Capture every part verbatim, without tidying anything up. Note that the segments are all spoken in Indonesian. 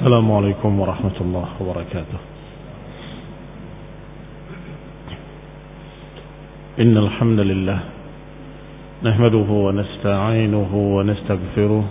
السلام عليكم ورحمة الله وبركاته. إن الحمد لله نحمده ونستعينه ونستغفره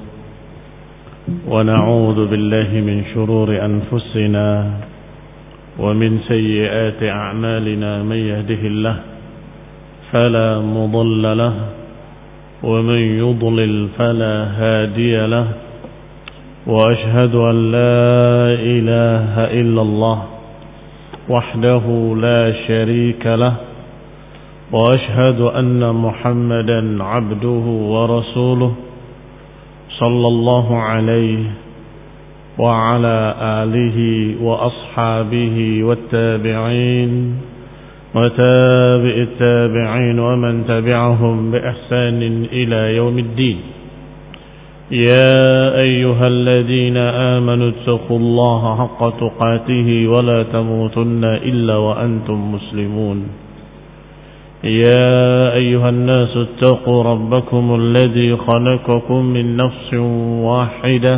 ونعوذ بالله من شرور أنفسنا ومن سيئات أعمالنا. من يهده الله فلا مضل له ومن يضلل فلا هادي له، وأشهد أن لا إله إلا الله وحده لا شريك له، وأشهد أن محمدا عبده ورسوله صلى الله عليه وعلى آله وأصحابه والتابعين وتابع التابعين ومن تبعهم بإحسان إلى يوم الدين. يا أيها الذين آمنوا اتقوا الله حق تقاته ولا تموتن إلا وأنتم مسلمون. يا أيها الناس اتقوا ربكم الذي خلقكم من نفس واحدة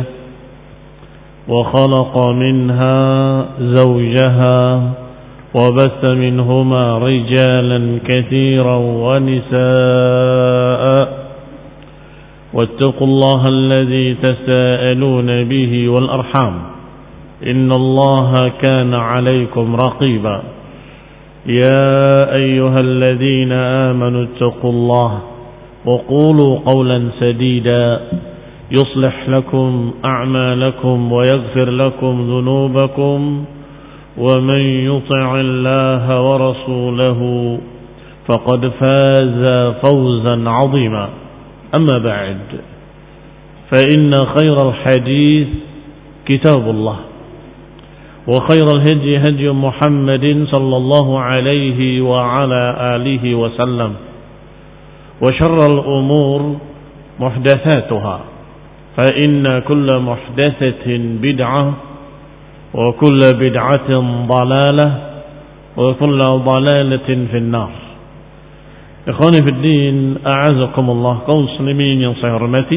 وخلق منها زوجها وبث منهما رجالا كثيرا ونساء، واتقوا الله الذي تساءلون به والأرحام إن الله كان عليكم رقيبا. يا أيها الذين آمنوا اتقوا الله وقولوا قولا سديدا يصلح لكم أعمالكم ويغفر لكم ذنوبكم، ومن يطع الله ورسوله فقد فاز فوزا عظيما. أما بعد، فإن خير الحديث كتاب الله، وخير الهدي هدي محمد صلى الله عليه وعلى آله وسلم، وشر الأمور محدثاتها، فإن كل محدثة بدعة وكل بدعة ضلالة وكل ضلالة في النار. Ikhwani fi din, a'azakumullah, kaum muslimin yang saya hormati.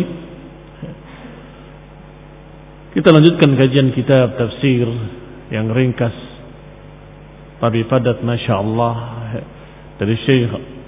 Kita lanjutkan kajian kitab tafsir yang ringkas tapi padat, Masya Allah, dari Syekh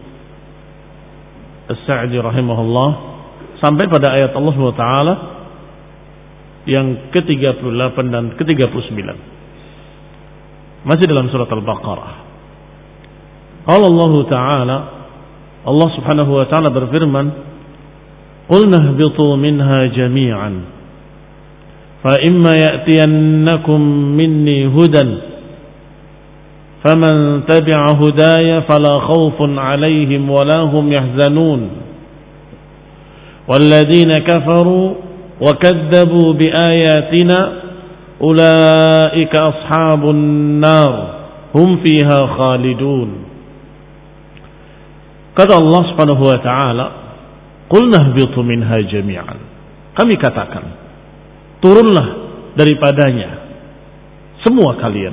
As-Sa'di rahimahullah sampai pada ayat Allah subhanahu wa taala yang ke tiga puluh delapan dan ke tiga puluh sembilan, masih dalam surat Al-Baqarah. Allah Ta'ala, Allah subhanahu wa ta'ala berfirman, "Qulna ihbitu minha jami'an fa imma ya'tiyannakum minni hudan faman tabi'a hudaya fala khawfun 'alayhim wa la hum yahzanun walladzina kafaru wa kadzabu biayatina ulaika ashabun nar hum fiha khalidun." Kata Allah subhanahu wa ta'ala, "Qulna ihbitu minha jami'an." Kami katakan, turunlah daripadanya semua kalian.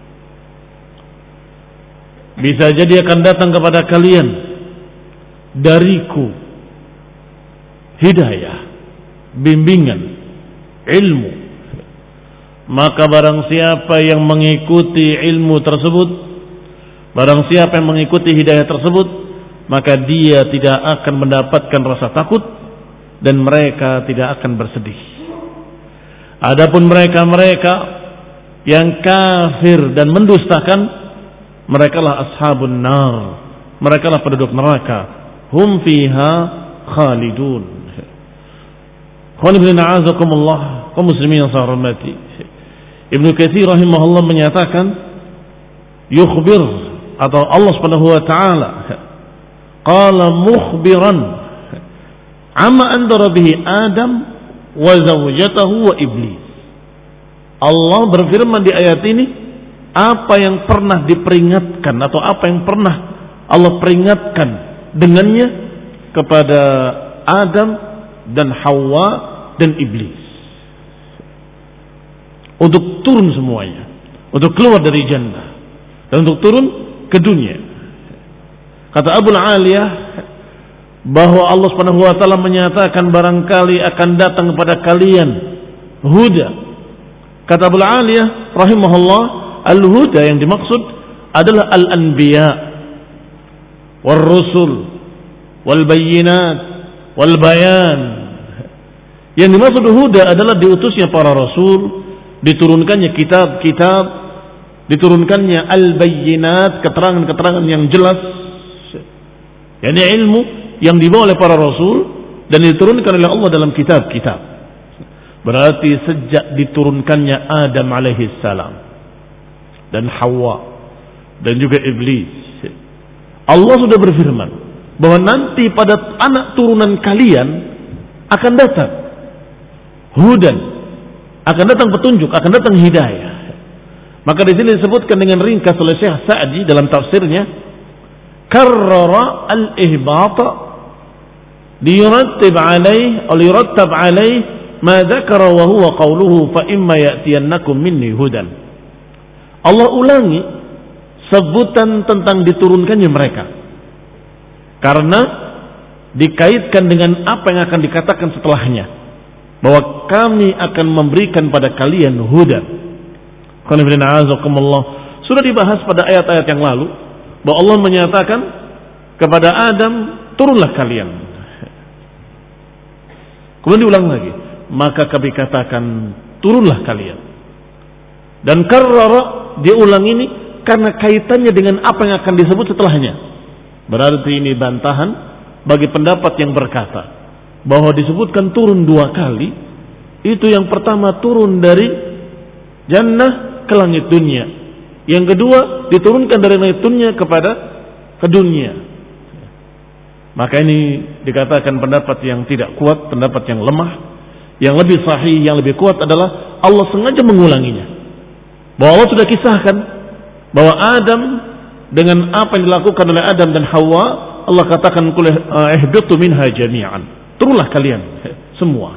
Bisa jadi akan datang kepada kalian dariku hidayah, bimbingan, ilmu. Maka barang siapa yang mengikuti ilmu tersebut, barang siapa yang mengikuti hidayah tersebut, maka dia tidak akan mendapatkan rasa takut dan mereka tidak akan bersedih. Adapun mereka-mereka yang kafir dan mendustakan, merekalah ashabun nar, merekalah penduduk neraka, hum fiha khalidun. Khawani bin a'azakumullah, kaum muslimin yang saya hormati, Ibnu Katsir rahimahullah menyatakan, yukhbir, atau Allah subhanahu wa ta'ala qala mukhbiran amma andara bihi Adam wa zawjatahu wa iblis. Allah berfirman di ayat ini apa yang pernah diperingatkan atau apa yang pernah Allah peringatkan dengannya kepada Adam dan Hawa dan iblis, untuk turun semuanya, untuk keluar dari jannah dan untuk turun ke dunia. Kata Abu Aliyah bahwa Allah Subhanahu wa taala menyatakan barangkali akan datang kepada kalian huda, Kata Abu Aliyah rahimahullah, al-huda yang dimaksud adalah al-anbiya wal rusul wal bayyinat wal bayan. Yang dimaksud huda adalah diutusnya para rasul, diturunkannya kitab-kitab, diturunkannya al-bayyinat, keterangan-keterangan yang jelas, yakni ilmu yang dibawa oleh para rasul dan diturunkan oleh Allah dalam kitab-kitab. Berarti sejak diturunkannya Adam alaihi salam dan Hawa dan juga iblis, Allah sudah berfirman bahwa nanti pada anak turunan kalian akan datang hudan, akan datang petunjuk, akan datang hidayah. Maka di sini disebutkan dengan ringkas oleh Syekh Sa'di dalam tafsirnya, karrara al-ihbata liyurattib alaih atau yurattab alaih ma dzakara wa huwa qawluhu fa imma ya'tiyannakum minni hudan. Allah ulangi sebutan tentang diturunkannya mereka karena dikaitkan dengan apa yang akan dikatakan setelahnya, bahwa kami akan memberikan pada kalian hudan. Sudah dibahas pada ayat-ayat yang lalu bahwa Allah menyatakan kepada Adam, turunlah kalian. Kemudian diulang lagi, maka kami katakan turunlah kalian. Dan karrara diulang ini karena kaitannya dengan apa yang akan disebut setelahnya. Berarti ini bantahan bagi pendapat yang berkata bahwa disebutkan turun dua kali. Itu yang pertama turun dari jannah ke langit dunia, yang kedua diturunkan dari langit dunia kepada ke dunia. Maka ini dikatakan pendapat yang tidak kuat, pendapat yang lemah. Yang lebih sahih, yang lebih kuat adalah Allah sengaja mengulanginya. Bahwa Allah sudah kisahkan bahwa Adam dengan apa yang dilakukan oleh Adam dan Hawa, Allah katakan qul ihbitu minha jami'an. Turunlah kalian semua.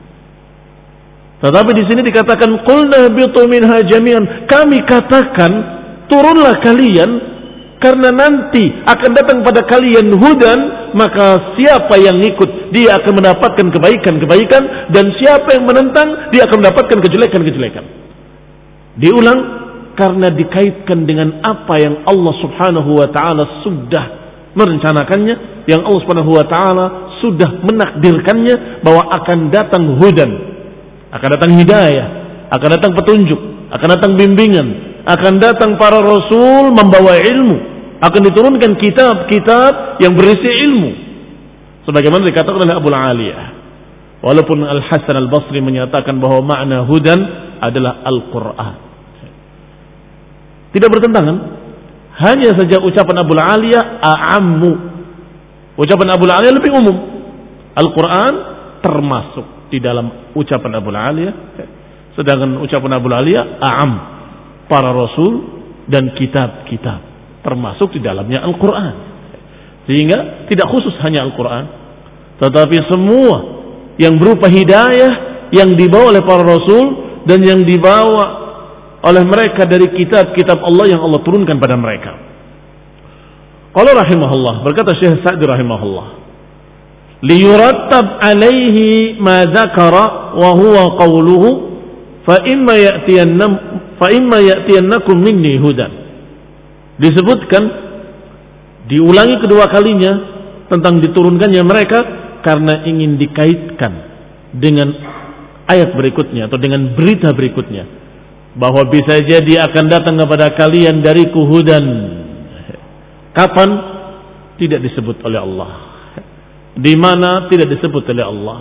Tetapi di sini dikatakan qulna ihbitu minha jami'an. Kami katakan turunlah kalian karena nanti akan datang pada kalian hudan, maka siapa yang ikut dia akan mendapatkan kebaikan-kebaikan, dan siapa yang menentang dia akan mendapatkan kejelekan-kejelekan. Diulang karena dikaitkan dengan apa yang Allah Subhanahu wa taala sudah merencanakannya, yang Allah Subhanahu wa taala sudah menakdirkannya bahwa akan datang hudan, akan datang hidayah, akan datang petunjuk, akan datang bimbingan, akan datang para rasul membawa ilmu, akan diturunkan kitab-kitab yang berisi ilmu. Sebagaimana dikatakan oleh Abu Aliyah. Walaupun Al-Hasan Al-Basri menyatakan bahwa makna hudan adalah Al-Quran. Tidak bertentangan. Hanya saja ucapan Abu Aliyah a'ammu. Ucapan Abu Aliyah lebih umum. Al-Quran termasuk di dalam ucapan Abu Aliyah. Sedangkan ucapan Abu Aliyah a'am. Para rasul dan kitab-kitab termasuk di dalamnya Al-Quran. Sehingga tidak khusus hanya Al-Quran, tetapi semua yang berupa hidayah yang dibawa oleh para rasul dan yang dibawa oleh mereka dari kitab-kitab Allah yang Allah turunkan pada mereka. Qala rahimahullah, berkata Syekh Sa'di rahimahullah, liyurattab alaihi ma dzakara wa huwa qawluhu fa imma ya'tiyannakum fa imma ya'tiyannakum minni hudan. Disebutkan, diulangi kedua kalinya tentang diturunkannya mereka karena ingin dikaitkan dengan ayat berikutnya atau dengan berita berikutnya, bahwa bisa jadi akan datang kepada kalian dariku hudan. Kapan? Tidak disebut oleh Allah. Di mana? Tidak disebut oleh Allah.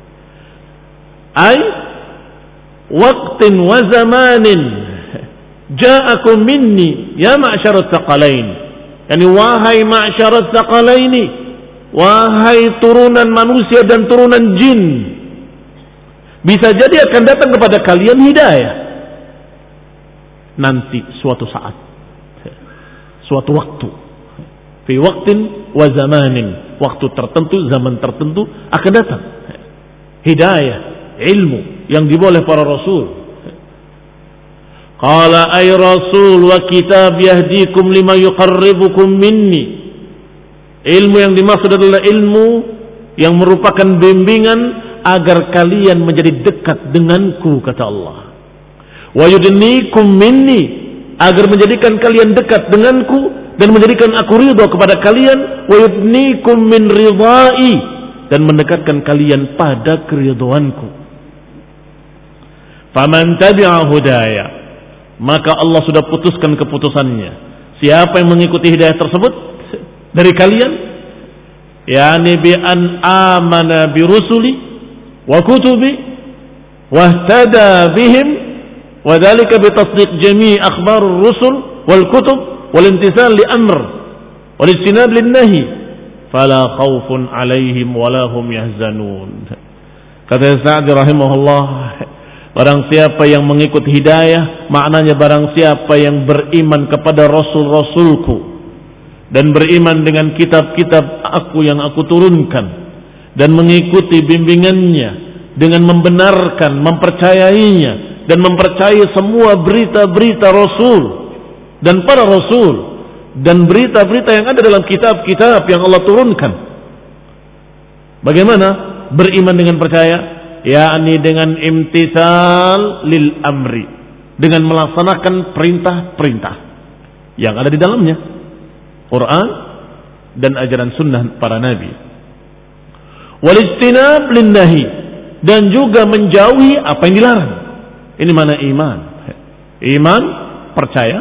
Ai waqtin wa zamanin ja'akum minni ya ma'syarat tsaqalain. Yani wahai ma'syarat tsaqalaini, wahai turunan manusia dan turunan jin, bisa jadi akan datang kepada kalian hidayah nanti suatu saat, suatu waktu, fi waqtin wa zamanin, waktu tertentu, zaman tertentu akan datang hidayah, ilmu yang dibawa oleh para rasul. Qala ay rasul wa kitab yahdikum lima yuqarribukum minni. Ilmu yang dimaksud adalah ilmu yang merupakan bimbingan agar kalian menjadi dekat denganku, kata Allah. Wa yudnikum minni, agar menjadikan kalian dekat denganku dan menjadikan aku ridha kepada kalian. Wa yudnikum min ridai, dan mendekatkan kalian pada keridhaanku. Faman tabi'a hudaya, maka Allah sudah putuskan keputusannya. Siapa yang mengikuti hidayah tersebut dari kalian, yani bi an amana bi rusuli wa kutubi wahtada bihim, wa dzalika bi tasdiq jami' akhbar ar-rusul wal kutub wal imtithal li amr wal ijtinab lin nahi, fala khaufun 'alaihim wala hum yahzanun. Kata Sa'di rahimahullah, barang siapa yang mengikut hidayah, maknanya barang siapa yang beriman kepada rasul-rasulku dan beriman dengan kitab-kitab aku yang aku turunkan dan mengikuti bimbingannya dengan membenarkan, mempercayainya dan mempercayai semua berita-berita rasul dan para rasul dan berita-berita yang ada dalam kitab-kitab yang Allah turunkan. Bagaimana beriman dengan percaya? Yakni dengan imtithal lil amri, dengan melaksanakan perintah-perintah yang ada di dalamnya, Quran dan ajaran sunnah para nabi. Wal ijtinab lin nahi, dan juga menjauhi apa yang dilarang. Ini mana iman? Iman, percaya,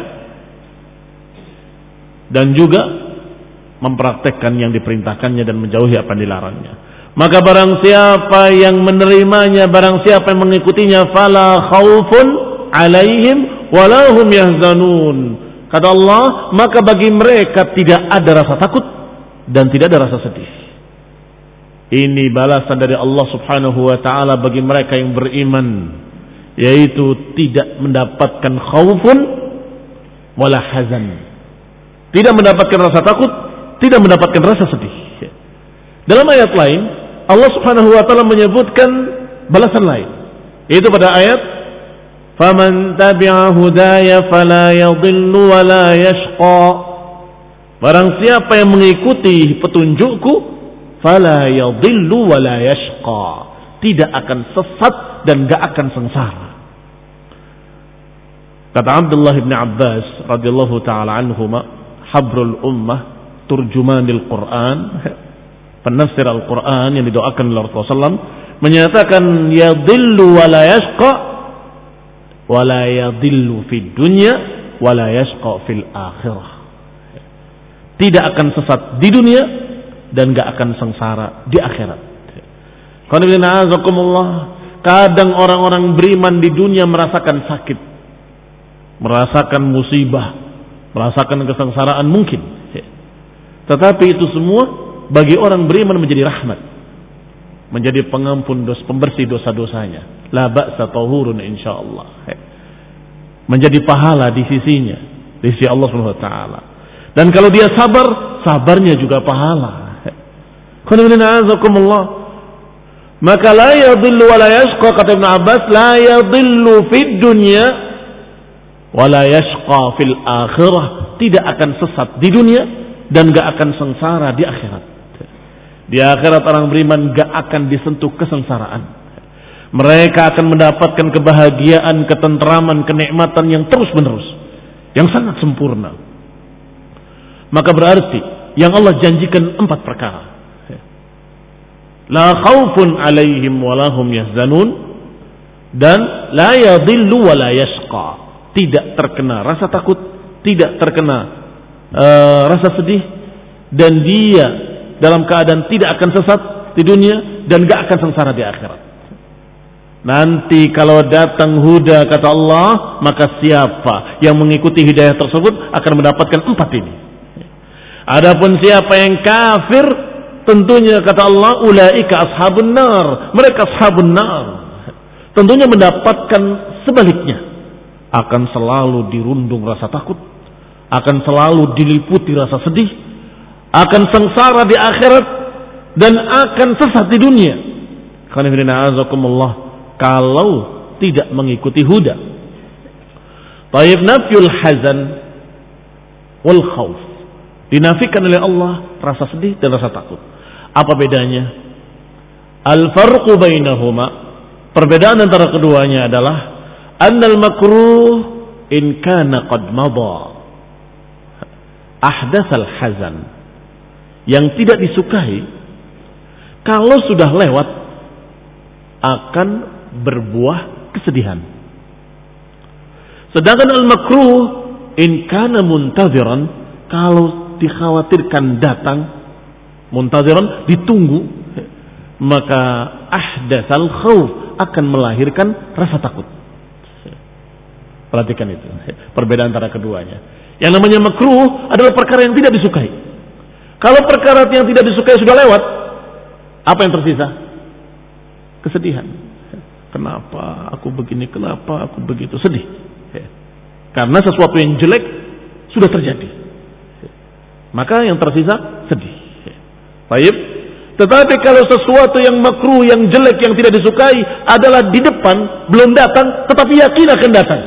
dan juga mempraktekkan yang diperintahkannya dan menjauhi apa yang dilarangnya. Maka barang siapa yang menerimanya, barang siapa yang mengikutinya, fala khaufun alaihim wala hum yahzanun. Kata Allah, maka bagi mereka tidak ada rasa takut dan tidak ada rasa sedih. Ini balasan dari Allah Subhanahu wa taala bagi mereka yang beriman, yaitu tidak mendapatkan khaufun wala hazan. Tidak mendapatkan rasa takut, tidak mendapatkan rasa sedih. Dalam ayat lain Allah Subhanahu wa taala menyebutkan balasan lain, yaitu pada ayat faman tabi'a hudaya fala yadhillu wa la yashqa. Barang siapa yang mengikuti petunjukku, fala yadhillu wa la yashqa, tidak akan sesat dan enggak akan sengsara. Kata Abdullah bin Abbas radhiyallahu taala anhuma, habrul ummah, turjumanil Quran, penafsir Al-Quran yang didoakan oleh Rasulullah shallallahu alaihi wasallam, menyatakan yadhillu wa la yashqa wa la yadhillu fid dunya wa la yashqa fil akhirah. Tidak akan sesat di dunia dan gak akan sengsara di akhirat. Kadang orang-orang beriman di dunia merasakan sakit, merasakan musibah, merasakan kesengsaraan mungkin. Tetapi itu semua bagi orang beriman menjadi rahmat, menjadi pengampun dosa, pembersih dosa-dosanya. La ba'sa tahurun insyaallah. Menjadi pahala di sisinya, di sisi Allah Subhanahu wa taala. Dan kalau dia sabar, sabarnya juga pahala. Maka la yadhillu wa la yashqa, kata Ibn Abbas, la yadhillu fid dunya wa la yashqa fil akhirah, tidak akan sesat di dunia dan gak akan sengsara di akhirat. Di akhirat orang beriman gak akan disentuh kesengsaraan. Mereka akan mendapatkan kebahagiaan, ketentraman, kenikmatan yang terus menerus, yang sangat sempurna. Maka berarti yang Allah janjikan empat perkara. La khaufun alaihim walahum yahzanun, dan la yadhillu wa la yashqa, tidak terkena rasa takut, tidak terkena uh, rasa sedih, dan dia dalam keadaan tidak akan sesat di dunia dan gak akan sengsara di akhirat. Nanti kalau datang huda, kata Allah, maka siapa yang mengikuti hidayah tersebut akan mendapatkan empat ini. Adapun siapa yang kafir, tentunya kata Allah, ulaika ashabun nar, mereka ashabun nar. Tentunya mendapatkan sebaliknya, akan selalu dirundung rasa takut, akan selalu diliputi rasa sedih, akan sengsara di akhirat, dan akan sesat di dunia. Kalau tidak mengikuti huda. Taib nafyul hazan wal khauf, dinafikan oleh Allah rasa sedih dan rasa takut. Apa bedanya? Al farqu bainahuma, perbedaan antara keduanya adalah annal makruh in kana qad madha ahdatsal hazan, yang tidak disukai kalau sudah lewat akan berbuah kesedihan. Sedangkan al-makruh in kana muntaziran, kalau dikhawatirkan datang, muntaziran ditunggu, maka ahdatsal khauf, akan melahirkan rasa takut. Perhatikan itu perbedaan antara keduanya. Yang namanya makruh adalah perkara yang tidak disukai. Kalau perkara yang tidak disukai sudah lewat, apa yang tersisa? Kesedihan. Kenapa aku begini? Kenapa aku begitu? Sedih. Karena sesuatu yang jelek sudah terjadi. Maka yang tersisa sedih. Baik. Tetapi kalau sesuatu yang makruh, yang jelek, yang tidak disukai adalah di depan, belum datang, tetapi yakin akan datang.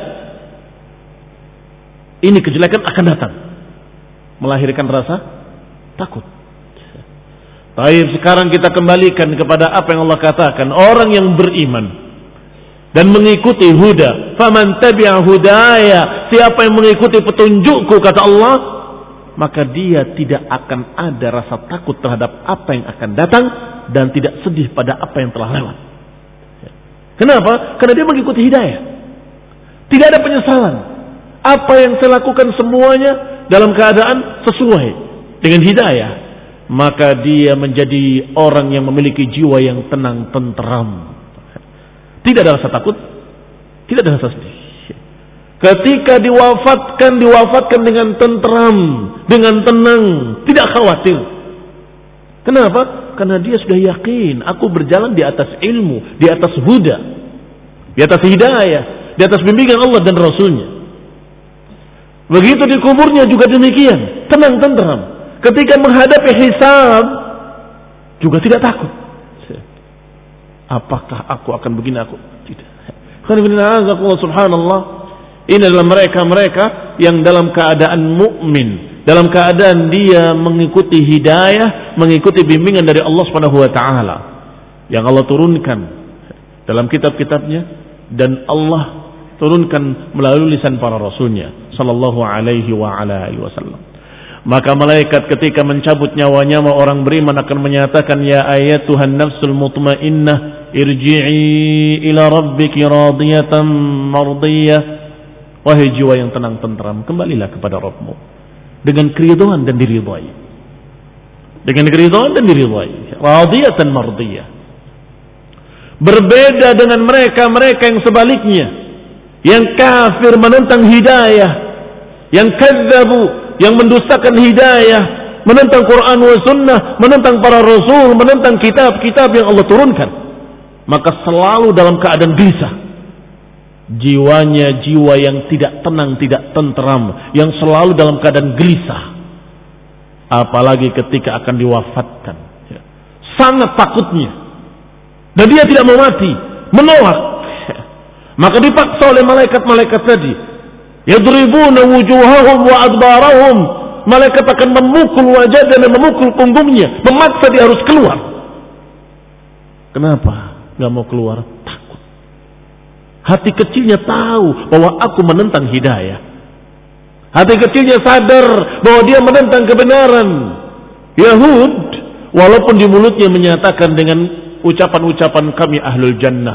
Ini kejelekan akan datang, melahirkan rasa takut. Baik, sekarang kita kembalikan kepada apa yang Allah katakan. Orang yang beriman dan mengikuti huda, faman tabi'a hudaya, siapa yang mengikuti petunjukku, kata Allah, maka dia tidak akan ada rasa takut terhadap apa yang akan datang dan tidak sedih pada apa yang telah lewat. Kenapa? Karena dia mengikuti hidayah. Tidak ada penyesalan. Apa yang saya lakukan semuanya dalam keadaan sesuai dengan hidayah, maka dia menjadi orang yang memiliki jiwa yang tenang, tenteram. Tidak ada rasa takut, tidak ada rasa sedih. Ketika diwafatkan, diwafatkan dengan tenteram, dengan tenang, tidak khawatir. Kenapa? Karena dia sudah yakin, aku berjalan di atas ilmu, di atas huda, di atas hidayah, di atas bimbingan Allah dan Rasulnya. Begitu di kuburnya juga demikian, tenang, tenteram. Ketika menghadapi hisab juga tidak takut. Apakah aku akan begini? Aku tidak. Subhanallah. Ini adalah mereka-mereka yang dalam keadaan mukmin, dalam keadaan dia mengikuti hidayah, mengikuti bimbingan dari Allah Subhanahu wa taala yang Allah turunkan dalam kitab-kitabnya dan Allah turunkan melalui lisan para rasulnya sallallahu alaihi wa ala alihi wasallam. Maka malaikat ketika mencabut nyawanya orang beriman akan menyatakan, ya ayatuhan nafsul mutmainnah irji'i ila rabbiki radiyatan mardiyah. Wahai jiwa yang tenang tenteram, kembalilah kepada Rabbmu dengan keridhaan dan diridhai. Dengan keridhaan dan diridhai. Radiyatan mardiyah. Berbeda dengan mereka-mereka yang sebaliknya, yang kafir menentang hidayah, yang kadzabu, yang mendustakan hidayah, menentang Quran wa sunnah, menentang para rasul, menentang kitab-kitab yang Allah turunkan. Maka selalu dalam keadaan gelisah. Jiwanya jiwa yang tidak tenang, tidak tenteram, yang selalu dalam keadaan gelisah. Apalagi ketika akan diwafatkan. Sangat takutnya. Dan dia tidak mau mati, menolak. Maka dipaksa oleh malaikat-malaikat tadi. Yadribuna wujuhahum wa adbarahum. Malaikat akan memukul wajah dan memukul punggungnya, memaksa dia harus keluar. Kenapa gak mau keluar? Takut. Hati kecilnya tahu bahwa aku menentang hidayah. Hati kecilnya sadar bahwa dia menentang kebenaran. Yahud, walaupun di mulutnya menyatakan dengan ucapan-ucapan kami ahlul jannah,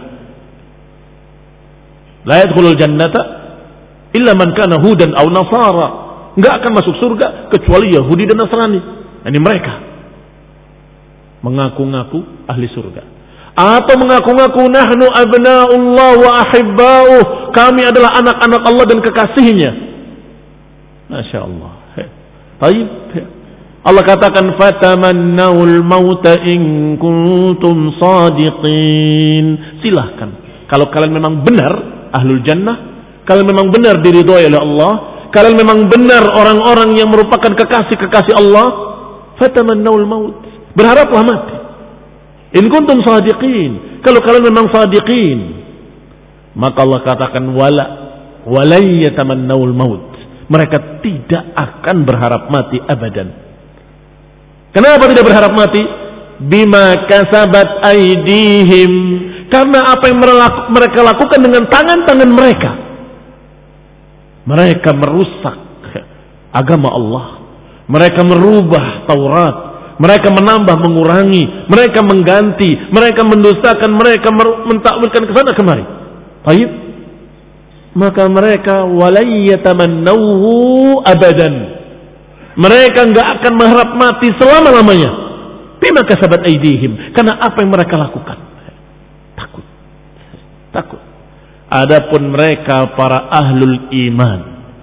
la yadkhulul jannata illa man kana hudan aw nasara. Enggak akan masuk surga kecuali Yahudi dan Nasrani. Ini mereka mengaku-ngaku ahli surga. Atau mengaku-ngaku nahnu abna'ullah wa ahibba'uh, kami adalah anak-anak Allah dan kekasihnya. Masya Allah. Baik. Allah katakan fatamannaul mauta in kuntum sadiqin. Silahkan kalau kalian memang benar ahlul jannah, kalian memang benar diridhoi oleh Allah, kalian memang benar orang-orang yang merupakan kekasih-kekasih Allah, fatamannaul maut, berharaplah mati. In kuntum sadiqin, kalau kalian memang sadiqin, maka Allah katakan wala walay yatamannaul maut, mereka tidak akan berharap mati abadan. Kenapa tidak berharap mati? Bima kasabat aidihim, Karena apa yang mereka lakukan dengan tangan-tangan mereka. Mereka merusak agama Allah. Mereka merubah Taurat. Mereka menambah, mengurangi. Mereka mengganti. Mereka mendustakan. Mereka mentakwilkan ke sana kemari. Baik. Maka mereka walayyatamannahu abadan. Mereka enggak akan mengharap mati selama-lamanya. Bima kasabat aydihim. Karena apa yang mereka lakukan. Takut. Takut. Adapun mereka para ahlul iman.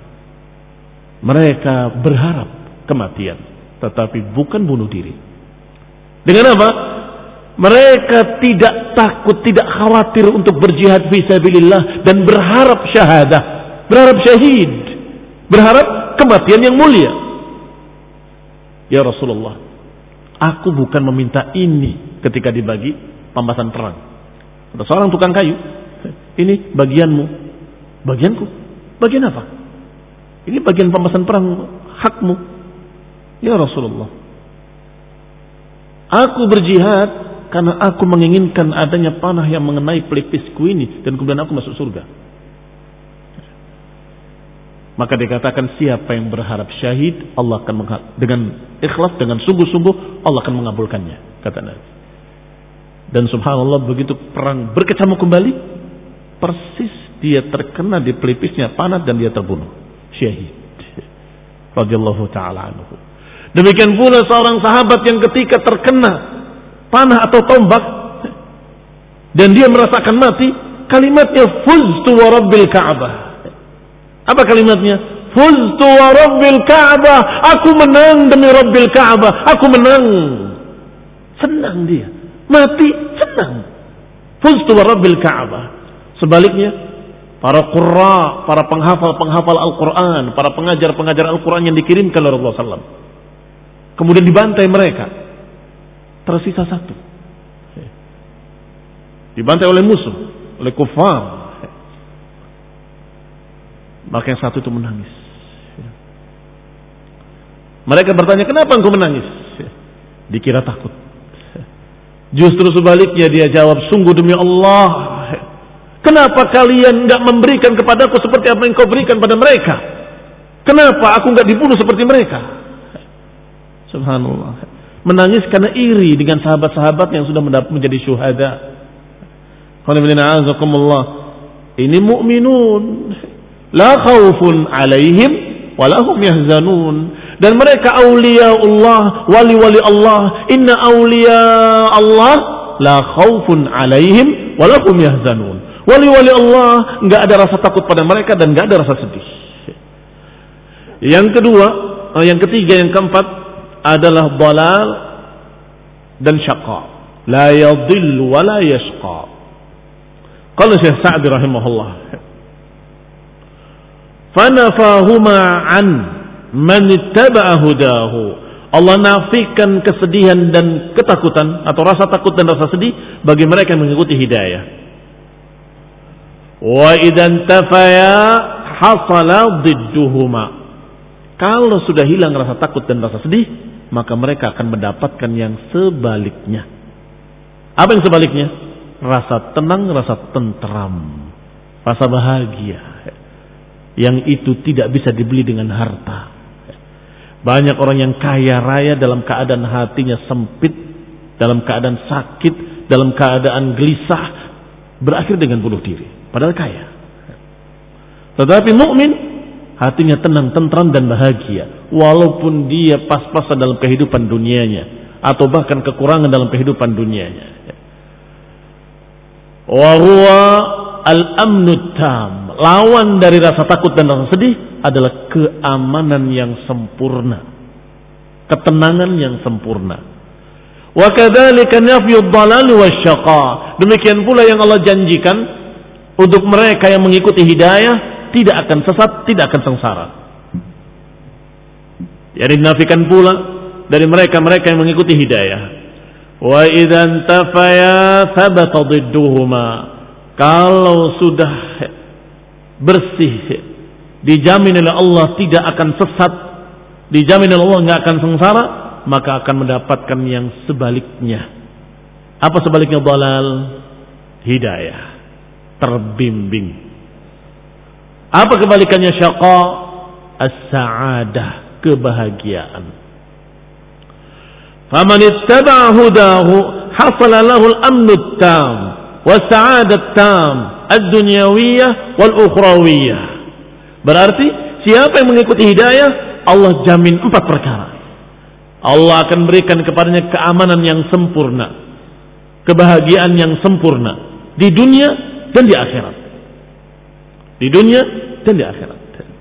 Mereka berharap kematian, tetapi bukan bunuh diri. Dengan apa? Mereka tidak takut, tidak khawatir untuk berjihad fisabilillah dan berharap syahadah, berharap syahid, berharap kematian yang mulia. Ya Rasulullah, aku bukan meminta ini ketika dibagi pambasan perang. Ada seorang tukang kayu, ini bagianmu, bagianku, bagian apa? Ini bagian pambasan perang, hakmu. Ya Rasulullah, aku berjihad karena aku menginginkan adanya panah yang mengenai pelipisku ini dan kemudian aku masuk surga. Maka dikatakan siapa yang berharap syahid, Allah akan dengan ikhlas, dengan sungguh-sungguh Allah akan mengabulkannya, kata Nabi. Dan subhanallah, begitu perang berkecamuk kembali, persis dia terkena di pelipisnya panah dan dia terbunuh, syahid. Radhiyallahu ta'ala anhu. Demikian pula seorang sahabat yang ketika terkena panah atau tombak dan dia merasakan mati, kalimatnya fuztu wa rabbil ka'bah. Apa kalimatnya? Fuztu wa rabbil ka'bah. Aku menang demi rabbil ka'bah. Aku menang. Senang dia. Mati senang. Fuztu wa rabbil ka'bah. Sebaliknya, para qurra, para penghafal-penghafal Al-Quran, para pengajar-pengajar Al-Quran yang dikirimkan oleh Rasulullah sallallahu alaihi wasallam, kemudian dibantai mereka, tersisa satu, dibantai oleh musuh, oleh kufar. Maka yang satu itu menangis. Mereka bertanya, kenapa engkau menangis? Dikira takut. Justru sebaliknya dia jawab, sungguh demi Allah, kenapa kalian enggak memberikan kepadaku seperti apa yang kau berikan pada mereka? Kenapa aku enggak dibunuh seperti mereka? Subhanallah. Menangis karena iri dengan sahabat-sahabat yang sudah menjadi syuhada. Ini mu'minun, la khaufun alaihim wa lahum yahzanun. Dan mereka awliya Allah, wali-wali Allah. Inna awliya Allah la khaufun alaihim wa lahum yahzanun. Wali-wali Allah enggak ada rasa takut pada mereka dan enggak ada rasa sedih. Yang kedua, yang ketiga, yang keempat adalah dalal dan syaqa. La yadhillu wa la yashqa. Qala Syekh Sa'di rahimahullah, fanafahuma an man ittaba'a hudahu. Allah nafikan kesedihan dan ketakutan atau rasa takut dan rasa sedih bagi mereka yang mengikuti hidayah. Wa idan tafaya hasala didduhuma. Kalau sudah hilang rasa takut dan rasa sedih, maka mereka akan mendapatkan yang sebaliknya. Apa yang sebaliknya? Rasa tenang, rasa tentram, rasa bahagia. Yang itu tidak bisa dibeli dengan harta. Banyak orang yang kaya raya dalam keadaan hatinya sempit, dalam keadaan sakit, dalam keadaan gelisah, berakhir dengan bunuh diri. Padahal kaya. Tetapi mukmin hatinya tenang, tentram dan bahagia, walaupun dia pas-pasan dalam kehidupan dunianya atau bahkan kekurangan dalam kehidupan dunianya. Wa huwa al-amnu tam. Lawan dari rasa takut dan rasa sedih adalah keamanan yang sempurna, ketenangan yang sempurna. Wa kadzalika nafyu ad-dhalal wasyaqa. Demikian pula yang Allah janjikan untuk mereka yang mengikuti hidayah, tidak akan sesat, tidak akan sengsara. Jadi dinafikan pula dari mereka-mereka yang mengikuti hidayah. Wa idzan tafaya thabata didduhuma. Kalau sudah bersih, dijamin oleh Allah tidak akan sesat, dijamin oleh Allah enggak akan sengsara, maka akan mendapatkan yang sebaliknya. Apa sebaliknya dalal? hidayah, terbimbing. Apa kebalikannya syaqa? As-sa'adah, kebahagiaan. Faman ittaba'a hudahu hasala lahu al-amnu at-tam was-sa'adah at-tam ad-dunyawiyah wal-ukhrawiyah. Berarti siapa yang mengikuti hidayah, Allah jamin empat perkara. Allah akan berikan kepadanya keamanan yang sempurna, kebahagiaan yang sempurna di dunia dan di akhirat. Di dunia dan di akhirat.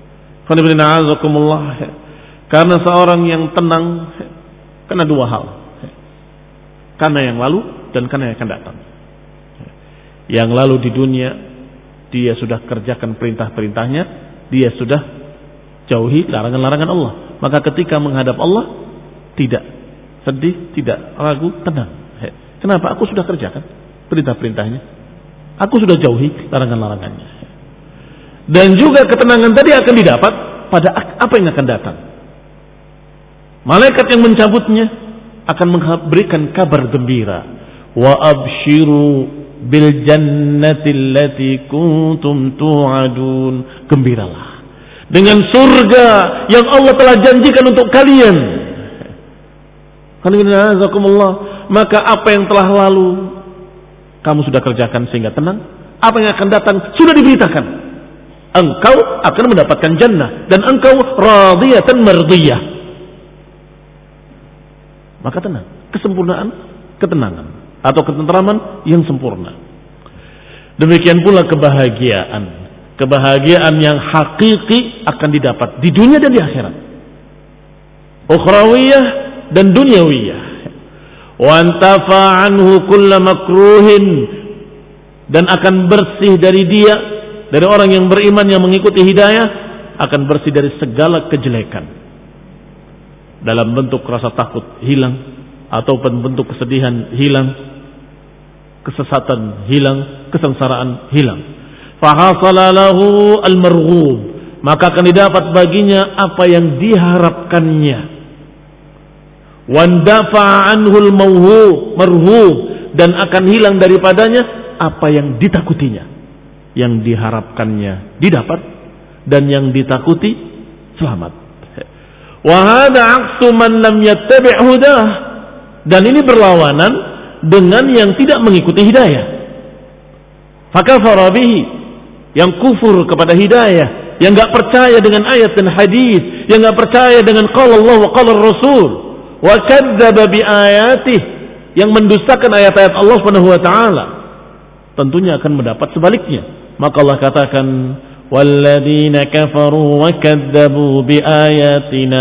Karena seorang yang tenang karena dua hal. Karena yang lalu dan karena yang akan datang. Yang lalu di dunia dia sudah kerjakan perintah-perintahnya, dia sudah jauhi larangan-larangan Allah. Maka ketika menghadap Allah tidak sedih, tidak ragu, tenang. Kenapa? Aku sudah kerjakan perintah-perintahnya. Aku sudah jauhi larangan-larangannya. Dan juga ketenangan tadi akan didapat pada apa yang akan datang. Malaikat yang mencabutnya akan memberikan kabar gembira. Wa abshiru bil jannati allati kuntum tu'adun. Gembiralah dengan surga yang Allah telah janjikan untuk kalian. Maka apa yang telah lalu kamu sudah kerjakan sehingga tenang. Apa yang akan datang sudah diberitakan. Engkau akan mendapatkan jannah dan engkau radiyatan mardiyah. Maka tenang, kesempurnaan, ketenangan atau ketentraman yang sempurna. Demikian pula kebahagiaan, kebahagiaan yang hakiki akan didapat di dunia dan di akhirat. Ukhrawiyah dan dunyawiyah. Wa antafa anhu kulla makruhin, dan akan bersih dari dia, dari orang yang beriman yang mengikuti hidayah, akan bersih dari segala kejelekan. Dalam bentuk rasa takut hilang, ataupun bentuk kesedihan hilang, kesesatan hilang, kesengsaraan hilang. Fahasala lahu al-marghub, maka akan didapat baginya apa yang diharapkannya. Wandafa anhul marhub, dan akan hilang daripadanya apa yang ditakutinya. Yang diharapkannya didapat dan yang ditakuti selamat. Wa hadha aqsu man lam yattabi' hudah, dan ini berlawanan dengan yang tidak mengikuti hidayah. Fakafara bihi, yang kufur kepada hidayah, yang enggak percaya dengan ayat dan hadis, yang enggak percaya dengan qala Allah wa qala Rasul, wa kadzdzaba bi ayatihi, yang mendustakan ayat-ayat Allah Subhanahu wa taala, tentunya akan mendapat sebaliknya. Maka Allah katakan, walladzina kafaru wa kadzdzabu bi ayatina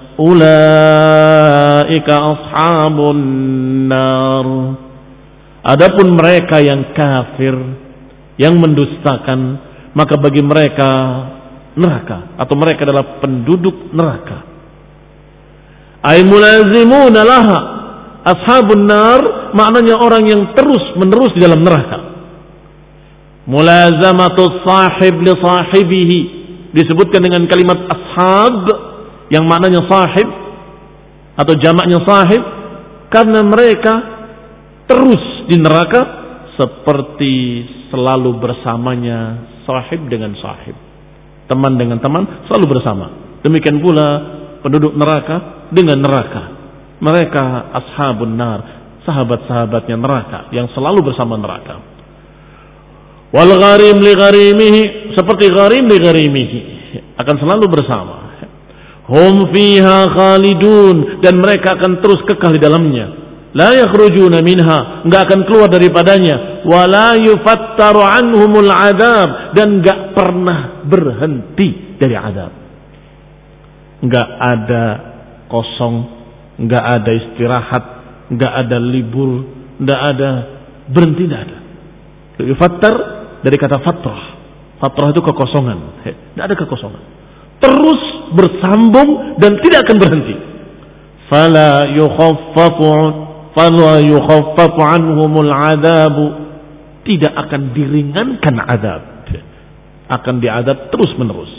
ulaika ashabun nar. Adapun mereka yang kafir, yang mendustakan, maka bagi mereka neraka, atau mereka adalah penduduk neraka. Ay mulazimuna laha, ashabun nar maknanya orang yang terus menerus di dalam neraka. Mulazamatus sahib li sahibihi, disebutkan dengan kalimat ashab yang maknanya sahib atau jamaknya sahib, karena mereka terus di neraka seperti selalu bersamanya sahib dengan sahib, teman dengan teman selalu bersama. Demikian pula penduduk neraka dengan neraka. Mereka ashabun nar, sahabat-sahabatnya neraka yang selalu bersama neraka. Wal gharim li gharimihi, seperti gharim li gharimihi, akan selalu bersama. Hum fiha khalidun, dan mereka akan terus kekal di dalamnya. La yakhrujuna minha, enggak akan keluar daripadanya. Wa la yufattaru anhumul adab, dan enggak pernah berhenti dari adab. Enggak ada kosong, enggak ada istirahat, enggak ada libur, enggak ada berhenti, enggak ada. Yufattar dari kata fatrah. Fatrah itu kekosongan. Tidak ada kekosongan. Terus bersambung dan tidak akan berhenti. Fala yukhaffafu fala yukhaffafu anhumul adabu, tidak akan diringankan adab. Akan diadab terus menerus.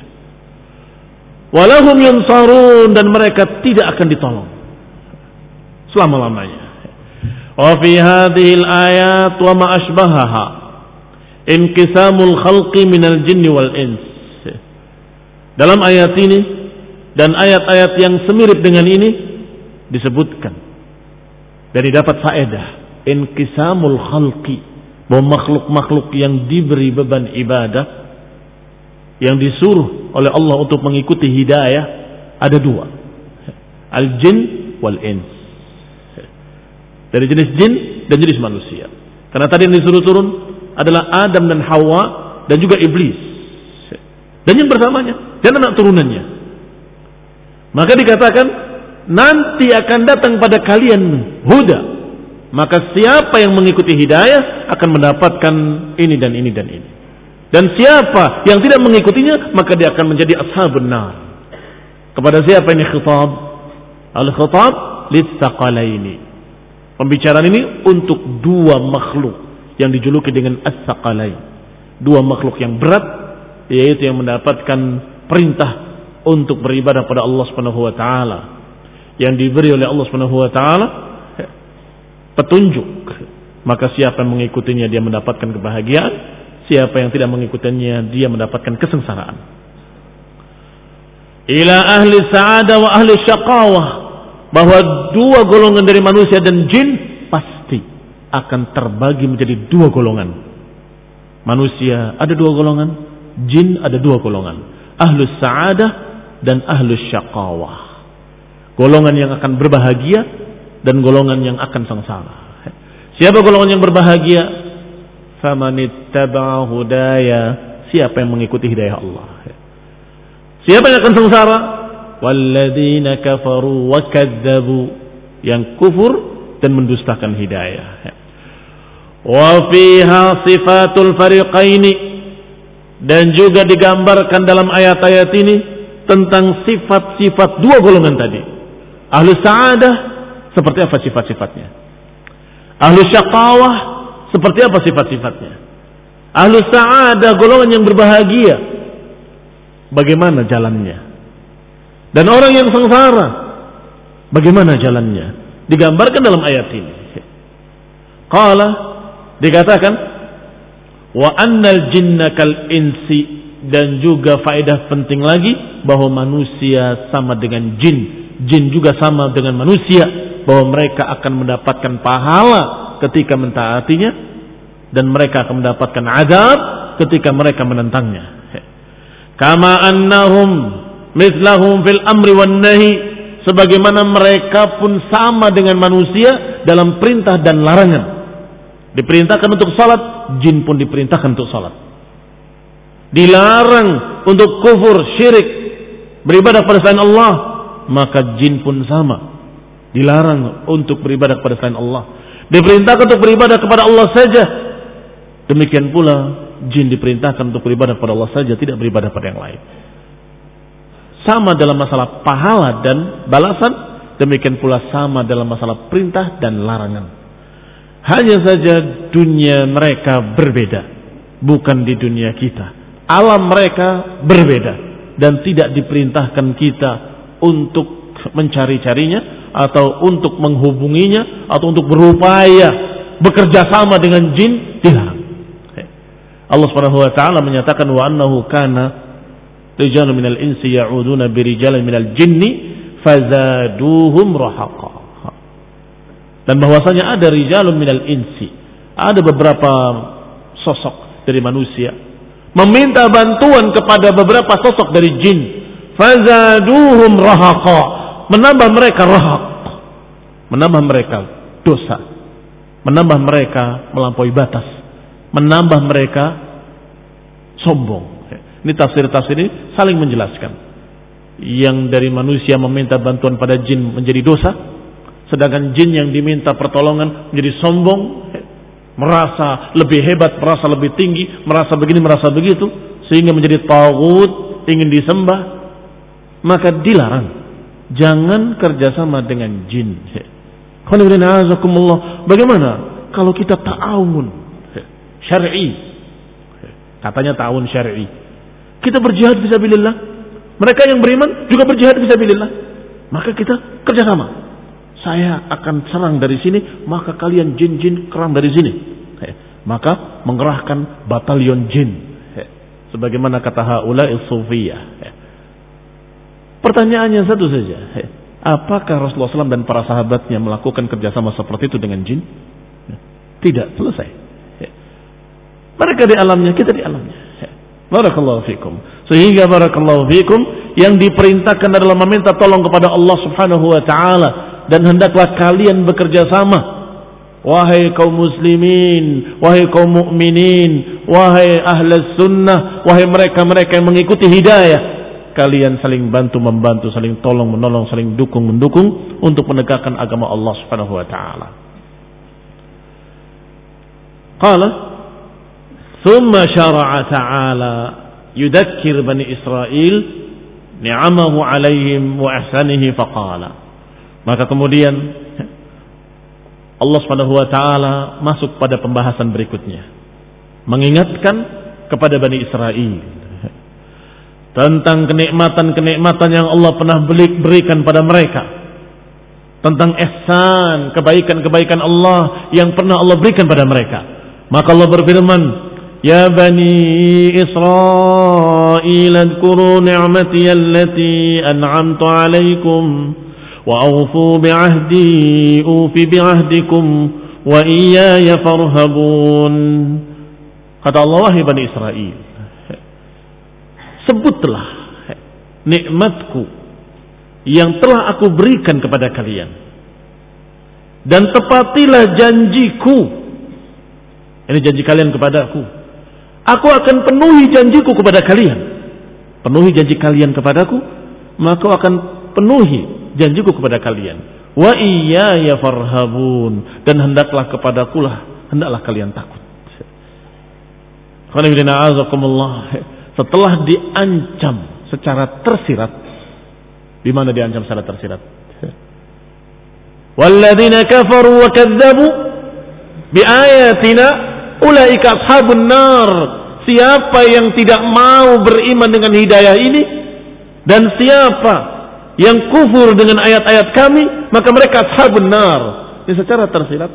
Walahum yunsarun, dan mereka tidak akan ditolong selama-lamanya. Wa fi hadhihi al-ayat wa ma ashbahaha inqisamul khalqi minal jinni wal ins. Dalam ayat ini dan ayat-ayat yang semirip dengan ini disebutkan dari dapat faedah inqisamul khalqi, bahwa makhluk-makhluk yang diberi beban ibadah, yang disuruh oleh Allah untuk mengikuti hidayah, ada dua, al-jin wal ins, dari jenis jin dan jenis manusia. Karena tadi yang disuruh turun adalah Adam dan Hawa dan juga iblis dan yang bersamanya dan anak turunannya. Maka dikatakan nanti akan datang pada kalian huda, maka siapa yang mengikuti hidayah akan mendapatkan ini dan ini dan ini, dan siapa yang tidak mengikutinya maka dia akan menjadi ashabun nar. Kepada siapa ini khitab? Al-khitab lis-saqalaini. Pembicaraan ini untuk dua makhluk yang dijuluki dengan as-saqalain, dua makhluk yang berat, yaitu yang mendapatkan perintah untuk beribadah pada Allah Subhanahu wa taala, yang diberi oleh Allah Subhanahu wa taala petunjuk. Maka siapa yang mengikutinya dia mendapatkan kebahagiaan, siapa yang tidak mengikutinya dia mendapatkan kesengsaraan. Ila ahli sa'adah wa ahli syaqawah, bahwa dua golongan dari manusia dan jin pasti akan terbagi menjadi dua golongan. Manusia ada dua golongan, jin ada dua golongan, ahlus sa'adah dan ahlus syaqawah. Golongan yang akan berbahagia dan golongan yang akan sengsara. Siapa golongan yang berbahagia? Famanittaba'a hudaya, siapa yang mengikuti hidayah Allah. Siapa yang akan sengsara? Walladzina kafaru wa kadzdzabu, yang kufur dan mendustakan hidayah. Wa fiha sifatul fariqaini, dan juga digambarkan dalam ayat-ayat ini tentang sifat-sifat dua golongan tadi. Ahlu sa'adah seperti apa sifat-sifatnya? Ahlu syaqawah seperti apa sifat-sifatnya? Ahlu sa'adah golongan yang berbahagia, bagaimana jalannya? Dan orang yang sengsara, bagaimana jalannya? Digambarkan dalam ayat ini. Qala, dikatakan wa annal jinna kal insi, dan juga faedah penting lagi bahwa manusia sama dengan jin, jin juga sama dengan manusia, bahwa mereka akan mendapatkan pahala ketika mentaatinya dan mereka akan mendapatkan azab ketika mereka menentangnya. Kama annahum mithlahum fil amri wan nahi, sebagaimana mereka pun sama dengan manusia dalam perintah dan larangan. Diperintahkan untuk salat, jin pun diperintahkan untuk salat. Dilarang untuk kufur, syirik, beribadah kepada selain Allah, maka jin pun sama, dilarang untuk beribadah kepada selain Allah. Diperintahkan untuk beribadah kepada Allah saja. Demikian pula jin diperintahkan untuk beribadah kepada Allah saja, tidak beribadah pada yang lain. Sama dalam masalah pahala dan balasan, demikian pula sama dalam masalah perintah dan larangan. Hanya saja dunia mereka berbeda, bukan di dunia kita. Alam mereka berbeda dan tidak diperintahkan kita untuk mencari-carinya atau untuk menghubunginya atau untuk berupaya bekerja sama dengan jin, dilarang. Allah Subhanahu wa taala menyatakan wa annahu kana rijalun minal insi ya'uduna birijalin minal jinni fazaduhum rahaqa. Dan bahwasanya ada rijalun minal insi, ada beberapa sosok dari manusia meminta bantuan kepada beberapa sosok dari jin, fazaduhum rahaqa, menambah mereka rahaq, menambah mereka dosa, menambah mereka melampaui batas, menambah mereka sombong. Ini tafsir-tafsir ini saling menjelaskan. Yang dari manusia meminta bantuan pada jin menjadi dosa, sedangkan jin yang diminta pertolongan menjadi sombong, merasa lebih hebat, merasa lebih tinggi, merasa begini, merasa begitu, sehingga menjadi taghut, ingin disembah. Maka dilarang, jangan kerjasama dengan jin. Bagaimana kalau kita ta'awun syar'i? Katanya ta'awun syar'i, kita berjihad fisabilillah, mereka yang beriman juga berjihad fisabilillah, maka kita kerjasama. saya akan serang dari sini, maka kalian jin-jin kerang dari sini. Maka mengerahkan batalion jin. Sebagaimana kata haula'i sufiyah. Pertanyaannya satu saja. Apakah Rasulullah shallallahu alaihi wasallam dan para sahabatnya melakukan kerjasama seperti itu dengan jin? Tidak, selesai. Mereka di alamnya, kita di alamnya. Barakallahu fikum. Sehingga barakallahu fikum, yang diperintahkan adalah meminta tolong kepada Allah Subhanahu wa taala, dan hendaklah kalian bekerja sama. Wahai kaum muslimin, wahai kaum mukminin, wahai ahlus sunnah, wahai mereka-mereka yang mengikuti hidayah, kalian saling bantu membantu, saling tolong menolong, saling dukung mendukung untuk menegakkan agama Allah Subhanahu wa taala. Qala thumma syara'a ta'ala yudakkir bani Israil ni'amahu 'alaihim wa ihsanihi faqala. Maka kemudian Allah Subhanahu wa taala masuk pada pembahasan berikutnya, mengingatkan kepada Bani Israel tentang kenikmatan-kenikmatan yang Allah pernah berikan pada mereka, tentang ihsan, kebaikan-kebaikan Allah yang pernah Allah berikan pada mereka. Maka Allah berfirman, ya Bani Israel adhkuru ni'mati allati an'amtu 'alaikum wa awfu bi'ahdi ufi bi'ahdikum wa iyaya farhabun. Kata Allah, wahai Bani Israel, sebutlah nikmatku yang telah aku berikan kepada kalian, dan tepatilah janjiku. Ini janji kalian kepada aku. Aku akan penuhi janjiku kepada kalian. Penuhi janji kalian kepadaku, maka aku akan penuhi janjiku kepada kalian. Wa iyaya farhabun, dan hendaklah kepadakulah hendaklah kalian takut. Setelah diancam secara tersirat, di mana diancam secara tersirat? Walladzina kafaru wa kadzdzabu biayatina ulaika ashabun nar. Siapa yang tidak mau beriman dengan hidayah ini, dan siapa yang kufur dengan ayat-ayat kami, maka mereka ashabun nar. Ini secara tersirat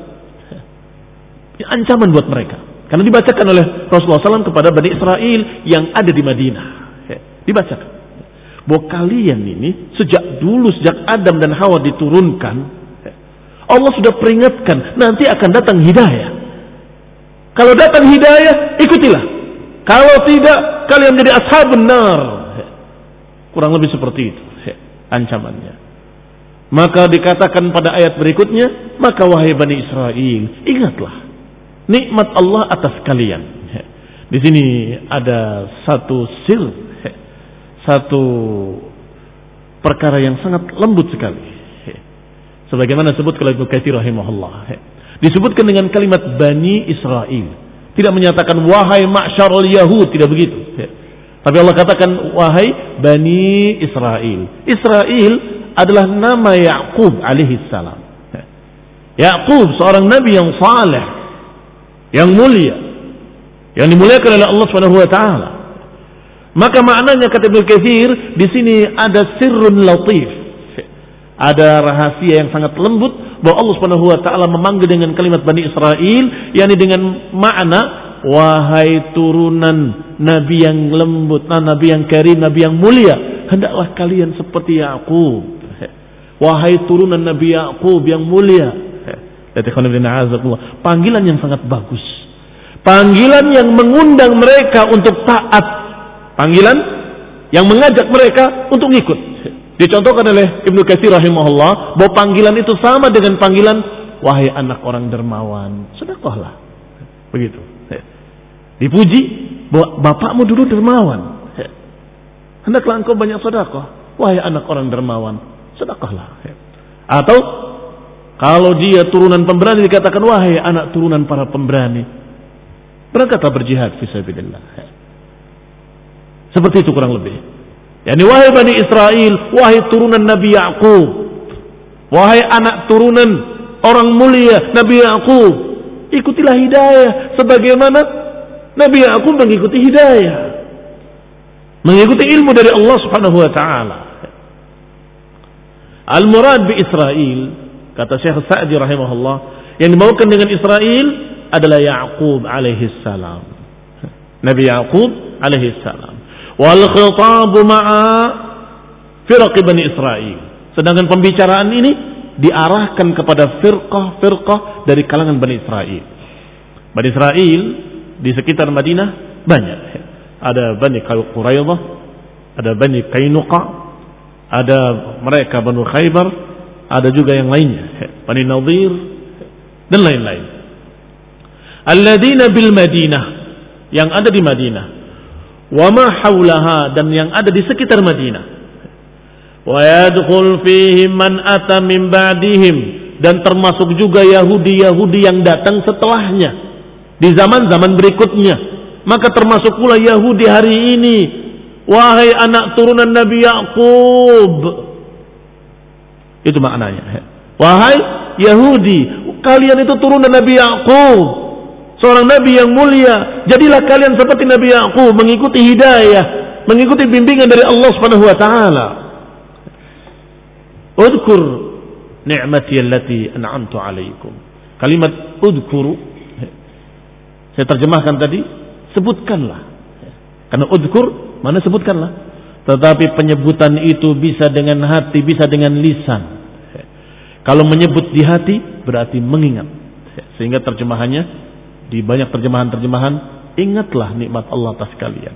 ini ancaman buat mereka, karena dibacakan oleh Rasulullah shallallahu alaihi wasallam kepada Bani Israel yang ada di Madinah. Dibacakan bahwa kalian ini sejak dulu, sejak Adam dan Hawa diturunkan, Allah sudah peringatkan nanti akan datang hidayah. Kalau datang hidayah, ikutilah. Kalau tidak, kalian menjadi ashabun nar. Kurang lebih seperti itu ancamannya. Maka dikatakan pada ayat berikutnya, maka wahai Bani Israel, ingatlah nikmat Allah atas kalian. Di sini ada satu sir, satu perkara yang sangat lembut sekali. Sebagaimana disebut oleh Ibnu Katsir rahimahullah. Disebutkan dengan kalimat Bani Israel. Tidak menyatakan wahai ma'syarul Yahud, tidak begitu. Tapi Allah katakan wahai Bani Israel. Israel adalah nama Ya'qub alaihi salam. Ya'qub seorang nabi yang saleh, yang mulia, yang dimuliakan oleh Allah Subhanahu wa taala. Maka maknanya kata Ibnu Katsir, di sini ada sirrun latif. Ada rahasia yang sangat lembut bahwa Allah Subhanahu wa taala memanggil dengan kalimat Bani Israel, yakni dengan makna wahai turunan nabi yang lembut, nabi yang karim, nabi yang mulia, hendaklah kalian seperti Yaqub. Wahai turunan Nabi Yaqub yang mulia. Panggilan yang sangat bagus. Panggilan yang mengundang mereka untuk taat. Panggilan yang mengajak mereka untuk ikut. Dicontohkan oleh Ibnu Katsir rahimahullah bahwa panggilan itu sama dengan panggilan wahai anak orang dermawan, sedekahlah. Begitu. Dipuji bahwa bapakmu dulu dermawan. Hendaklah engkau banyak sedekah. Wahai anak orang dermawan, sedekahlah. Atau kalau dia turunan pemberani dikatakan wahai anak turunan para pemberani, berangkatlah berjihad fisabilillah. Seperti itu kurang lebih. Yani wahai Bani Israel, wahai turunan Nabi Yaqub, wahai anak turunan orang mulia Nabi Yaqub, ikutilah hidayah sebagaimana Nabi Yaqub mengikuti hidayah, mengikuti ilmu dari Allah Subhanahu wa taala. Al-murad bi Israel Kata Syekh Sa'di rahimahullah, yang dibawakan dengan Israel adalah Ya'qub alaihi salam. Nabi Ya'qub alaihi salam. Wal khitabu ma'a firaq Bani Israel. Sedangkan pembicaraan ini diarahkan kepada firqah-firqah dari kalangan Bani Israel. Bani Israel di sekitar Madinah banyak. Ada Bani Quraidah, ada Bani Qainuqa, ada mereka Banu Khaybar, ada juga yang lainnya, Bani Nadir dan lain-lain. Alladzina bil Madinah, yang ada di Madinah, wa ma haulaha, dan yang ada di sekitar Madinah. Wa yadkhul fihim man ata min ba'dihim, dan termasuk juga Yahudi-Yahudi yang datang setelahnya di zaman-zaman berikutnya. Maka termasuk pula Yahudi hari ini. Wahai anak turunan Nabi Ya'qub, itu maknanya. Wahai Yahudi, kalian itu turunan Nabi Ya'qub, seorang Nabi yang mulia. Jadilah kalian seperti Nabi Ya'qub, mengikuti hidayah, mengikuti bimbingan dari Allah Subhanahu wa taala. Udhkur ni'mati allati an'amtu 'alaikum. Kalimat udhkuru saya terjemahkan tadi, sebutkanlah. Karena udhkur mana sebutkanlah. Tetapi penyebutan itu bisa dengan hati, bisa dengan lisan. Kalau menyebut di hati berarti mengingat. Sehingga terjemahannya di banyak terjemahan-terjemahan, ingatlah nikmat Allah atas kalian.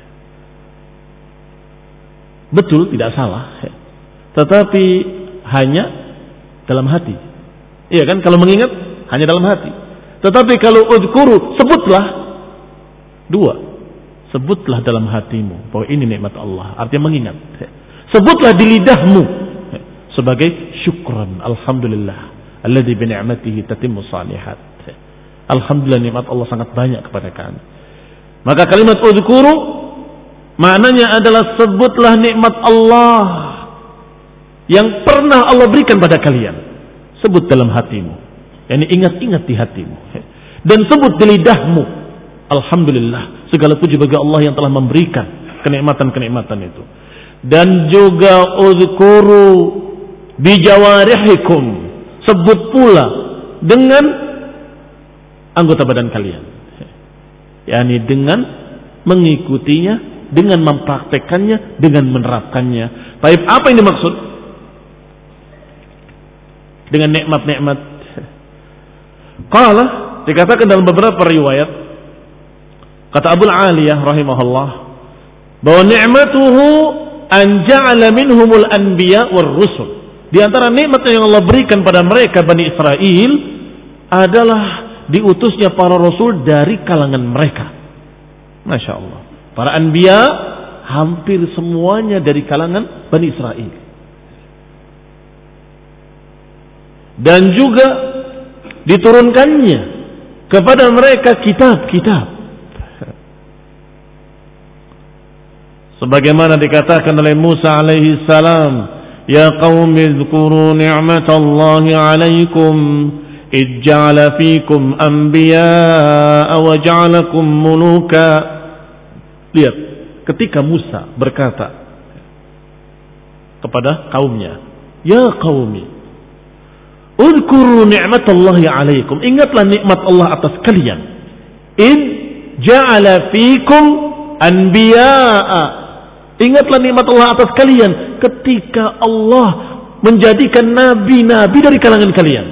Betul, tidak salah. Tetapi hanya dalam hati. Iya kan, kalau mengingat hanya dalam hati. Tetapi kalau udhkuru, sebutlah. Dua, sebutlah dalam hatimu bahwa ini nikmat Allah, artinya mengingat. Sebutlah di lidahmu sebagai syukran, alhamdulillah alladzi bi ni'matihi tatimmu shalihat. Alhamdulillah, nikmat Allah sangat banyak kepada kami. Maka kalimat udhkuru maknanya adalah sebutlah nikmat Allah yang pernah Allah berikan pada kalian. Sebut dalam hatimu, yani ingat-ingat di hatimu, dan sebut di lidahmu. Alhamdulillah, segala puji bagi Allah yang telah memberikan kenikmatan-kenikmatan itu. Dan juga uzkuru bijawarihikum, sebut pula dengan anggota badan kalian, yakni dengan mengikutinya, dengan mempraktekannya, dengan menerapkannya. Baik, apa yang dimaksud dengan nikmat-nikmat? Qala, dikatakan dalam beberapa riwayat, kata Abu Aliyah rahimahullah, bahwa ni'matuhu an ja'ala minhumul anbiya war rusul. Di antara nikmat yang Allah berikan pada mereka Bani Israel adalah diutusnya para rasul dari kalangan mereka. Masya Allah. Para anbiya hampir semuanya dari kalangan Bani Israel. Dan juga diturunkannya kepada mereka kitab-kitab. Sebagaimana dikatakan oleh Musa alaihi salam, ya qaumi dzkuru ni'matallahi 'alaikum id ja'ala fikum anbiya'a wa ja'alakum muluka. Lihat, ketika Musa berkata kepada kaumnya, ya qaumi udhkuru ni'matallahi 'alaikum, ingatlah nikmat Allah atas kalian. Id ja'ala fikum anbiya'a, ingatlah nikmat Allah atas kalian ketika Allah menjadikan nabi-nabi dari kalangan kalian.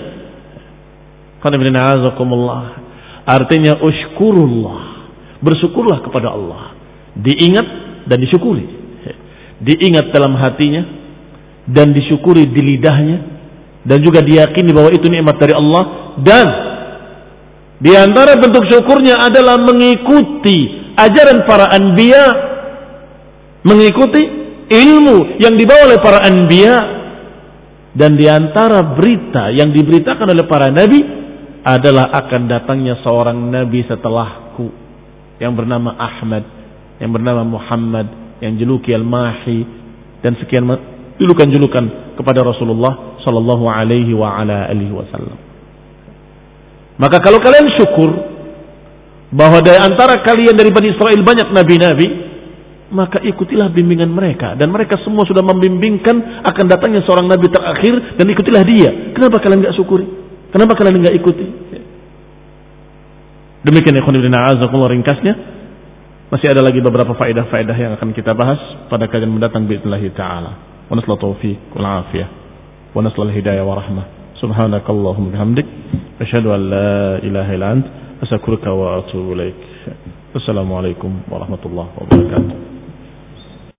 Artinya ushkurullah, bersyukurlah kepada Allah. Diingat dan disyukuri. Diingat dalam hatinya dan disyukuri di lidahnya, dan juga diyakini bahwa itu nikmat dari Allah. Dan di antara bentuk syukurnya adalah mengikuti ajaran para anbiya, mengikuti ilmu yang dibawa oleh para anbiya. Dan di antara berita yang diberitakan oleh para nabi adalah akan datangnya seorang nabi setelahku yang bernama Ahmad, yang bernama Muhammad, yang juluki Al-Mahi, dan sekian julukan-julukan kepada Rasulullah sallallahu alaihi wa ala alihi wasallam. Maka kalau kalian syukur bahwa dari antara kalian dari Bani Israel banyak nabi-nabi, maka ikutilah bimbingan mereka. Dan mereka semua sudah membimbingkan akan datangnya seorang nabi terakhir, dan ikutilah dia. Kenapa kalian gak syukuri? Kenapa kalian gak ikuti? Demikian ikhwan fillah a'azakumullah ringkasnya. Masih ada lagi beberapa faedah-faedah yang akan kita bahas pada kajian mendatang biidznillah ta'ala. Wa nasallahu taufiq wal afiyah wa nasallahu hidayah wa rahmah. Subhanakallahumma bihamdik asyhadu an la ilaha illa ant astaghfiruka wa atubu ilaik. Wassalamualaikum warahmatullahi wabarakatuh.